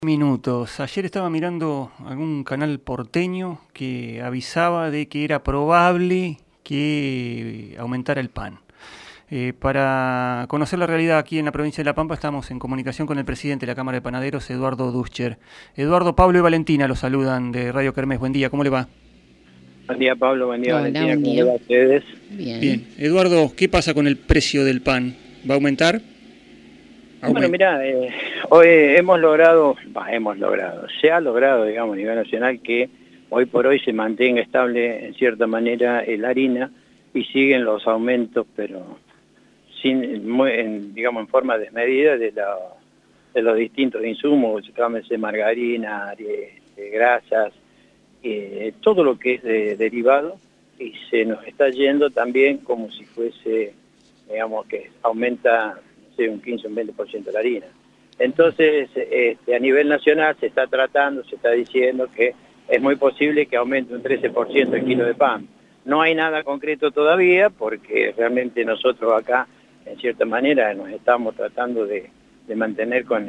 Minutos. Ayer estaba mirando algún canal porteño que avisaba de que era probable que aumentara el pan. Para conocer la realidad aquí en la provincia de La Pampa estamos en comunicación con el presidente de la Cámara de Panaderos, Eduardo Duscher. Eduardo, Pablo y Valentina los saludan de Radio Kermés. Buen día, ¿cómo le va? Buen día, Pablo. Buen día, Hola, Valentina. buen ¿Cómo día. le va a ustedes? Bien. Eduardo, ¿qué pasa con el precio del pan? ¿Va a aumentar? Bueno, mira, hoy se ha logrado, digamos, a nivel nacional que hoy por hoy se mantenga estable en cierta manera la harina y siguen los aumentos, pero digamos, en forma desmedida de los distintos insumos, llámese margarina, grasas, todo lo que es derivado, y se nos está yendo también como si fuese, digamos, que aumenta un 15 o un 20% la harina. Entonces, a nivel nacional se está diciendo que es muy posible que aumente un 13% el kilo de pan. No hay nada concreto todavía porque realmente nosotros acá, en cierta manera, nos estamos tratando de mantener con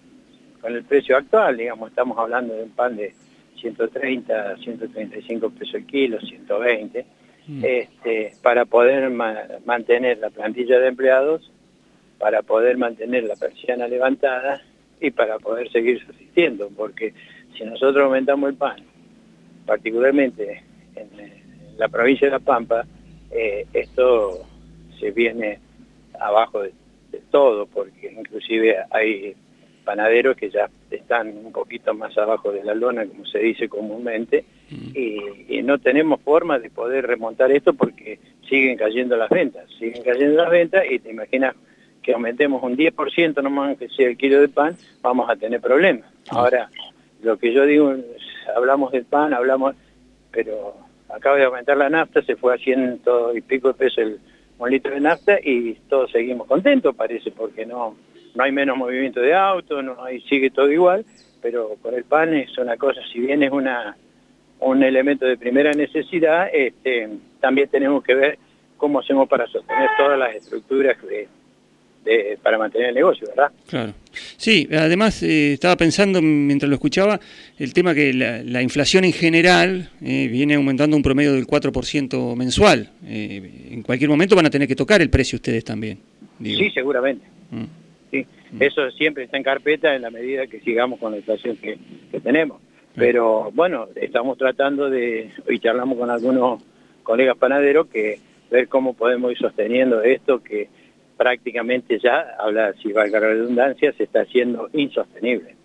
el precio actual, digamos, estamos hablando de un pan de 130, 135 pesos el kilo, 120, para poder mantener la plantilla de empleados, para poder mantener la persiana levantada y para poder seguir subsistiendo, porque si nosotros aumentamos el pan, particularmente en la provincia de La Pampa, esto se viene abajo de todo, porque inclusive hay panaderos que ya están un poquito más abajo de la lona, como se dice comúnmente, y no tenemos forma de poder remontar esto porque siguen cayendo las ventas y te imaginas que aumentemos un 10% nomás que sea el kilo de pan, vamos a tener problemas. Ahora, lo que yo digo, hablamos del pan, pero acaba de aumentar la nafta, se fue a 100 y pico de pesos un litro de nafta y todos seguimos contentos, parece, porque no hay menos movimiento de autos, sigue todo igual, pero con el pan es una cosa, si bien es un elemento de primera necesidad, también tenemos que ver cómo hacemos para sostener todas las estructuras para mantener el negocio, ¿verdad? Claro. Sí, además estaba pensando mientras lo escuchaba, el tema que la inflación en general viene aumentando un promedio del 4% mensual. En cualquier momento van a tener que tocar el precio ustedes también. Digo. Sí, seguramente. Sí. Eso siempre está en carpeta en la medida que sigamos con la inflación que tenemos. Pero bueno, estamos tratando y charlamos con algunos colegas panaderos, que ver cómo podemos ir sosteniendo esto que prácticamente ya, si valga la redundancia, se está haciendo insostenible.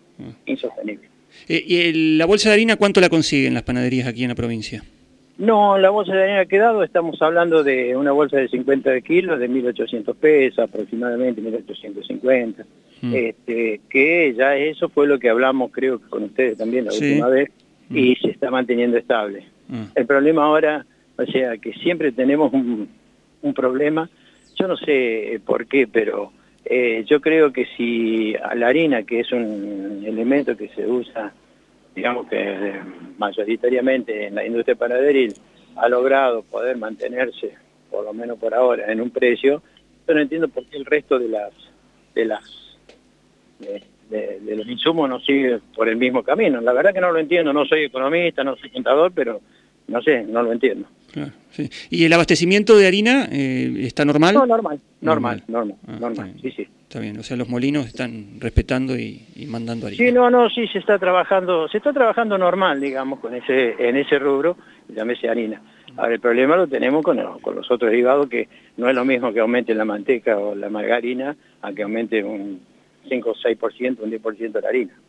¿Y la bolsa de harina cuánto la consiguen las panaderías aquí en la provincia? No, la bolsa de harina ha quedado, estamos hablando de una bolsa de 50 kilos de 1.800 pesos, aproximadamente 1.850, que ya eso fue lo que hablamos, creo que con ustedes también la última vez, y se está manteniendo estable. El problema ahora, o sea, que siempre tenemos un problema. Yo no sé por qué, pero yo creo que si a la harina, que es un elemento que se usa, digamos que mayoritariamente en la industria panaderil, ha logrado poder mantenerse, por lo menos por ahora, en un precio, yo no entiendo por qué el resto de los insumos no sigue por el mismo camino. La verdad que no lo entiendo, no soy economista, no soy contador, pero no sé, no lo entiendo. Claro, sí. ¿Y el abastecimiento de harina está normal? No, normal, sí. Está bien, o sea, los molinos están respetando y mandando harina. Sí, se está trabajando normal, digamos, en ese rubro, llámese harina. Ahora, el problema lo tenemos con los otros derivados, que no es lo mismo que aumente la manteca o la margarina, a que aumente un 5 o 6%, un 10% la harina.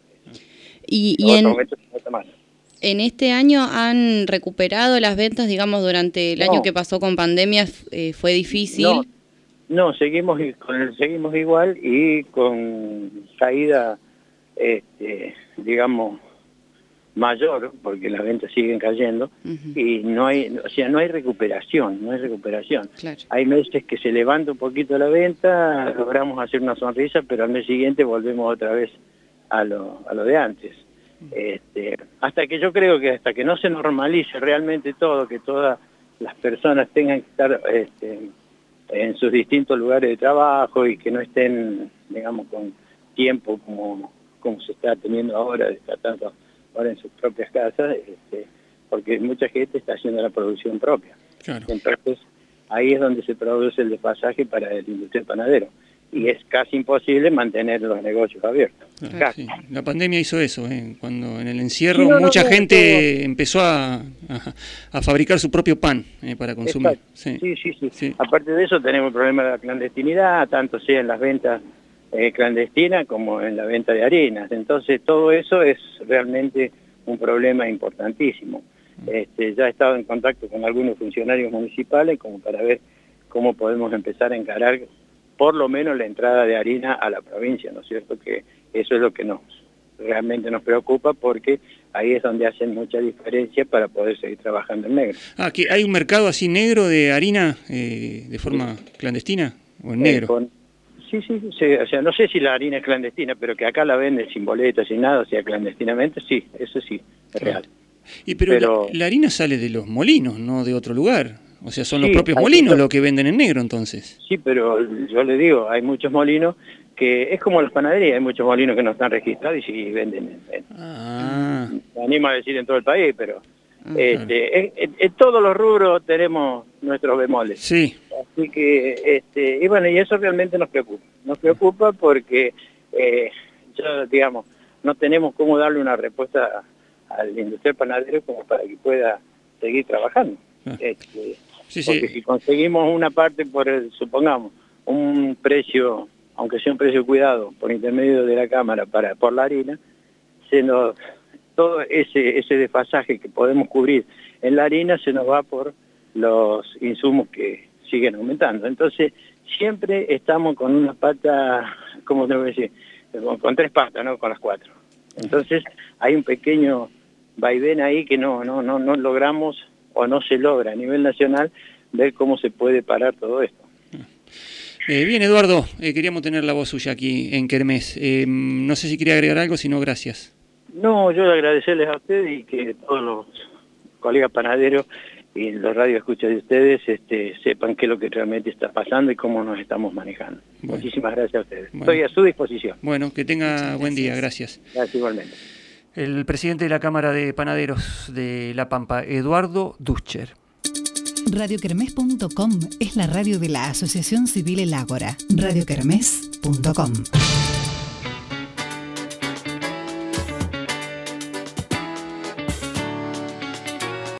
¿En este año han recuperado las ventas, digamos, durante el año que pasó con pandemia? ¿Fue difícil? No, seguimos igual y con caída, digamos, mayor, porque las ventas siguen cayendo, y no hay recuperación. Claro. Hay meses que se levanta un poquito la venta, logramos hacer una sonrisa, pero al mes siguiente volvemos otra vez a lo de antes. Hasta que no se normalice realmente todo, que todas las personas tengan que estar en sus distintos lugares de trabajo y que no estén, digamos, con tiempo como como se está teniendo ahora, tratando ahora en sus propias casas, porque mucha gente está haciendo la producción propia. Claro. Entonces, ahí es donde se produce el desfasaje para el industrial panadero. Y es casi imposible mantener los negocios abiertos. Claro, sí. La pandemia hizo eso, cuando en el encierro mucha gente empezó a fabricar su propio pan para consumir. Sí. Aparte de eso tenemos el problema de la clandestinidad, tanto sea en las ventas clandestinas como en la venta de harinas. Entonces todo eso es realmente un problema importantísimo. Ya he estado en contacto con algunos funcionarios municipales como para ver cómo podemos empezar a encarar por lo menos la entrada de harina a la provincia, ¿no es cierto? Que eso es lo que realmente nos preocupa, porque ahí es donde hacen mucha diferencia para poder seguir trabajando en negro. ¿Que hay un mercado así negro de harina de forma clandestina o en negro? Sí, o sea, no sé si la harina es clandestina, pero que acá la venden sin boletas, sin nada, o sea, clandestinamente, sí, eso sí, es real. Pero la harina sale de los molinos, no de otro lugar. O sea, son los propios molinos los que venden en negro, entonces. Sí, pero yo le digo, hay muchos molinos que es como las panaderías, hay muchos molinos que no están registrados y sí venden. Me animo a decir en todo el país, pero en todos los rubros tenemos nuestros bemoles. Sí. Así que, y bueno, y eso realmente nos preocupa. Nos preocupa porque, digamos, no tenemos cómo darle una respuesta al industrial panadero como para que pueda seguir trabajando. Porque si conseguimos una parte supongamos, un precio, aunque sea un precio cuidado, por intermedio de la Cámara por la harina, todo ese desfasaje que podemos cubrir en la harina se nos va por los insumos que siguen aumentando. Entonces, siempre estamos con una pata, ¿cómo te voy a decir? Con 3 patas, no con las 4. Entonces, hay un pequeño vaivén ahí que no logramos o no se logra a nivel nacional ver cómo se puede parar todo esto. Bien, Eduardo, queríamos tener la voz suya aquí en Kermés. No sé si quería agregar algo, si no, gracias. No, yo agradecerles a ustedes y que todos los colegas panaderos y los radioescuchas de ustedes sepan qué es lo que realmente está pasando y cómo nos estamos manejando. Bueno. Muchísimas gracias a ustedes. Bueno. Estoy a su disposición. Bueno, que tenga buen día, gracias. Gracias igualmente. El presidente de la Cámara de Panaderos de La Pampa, Eduardo Duscher. Radiokermés.com es la radio de la Asociación Civil El Ágora. Radiokermés.com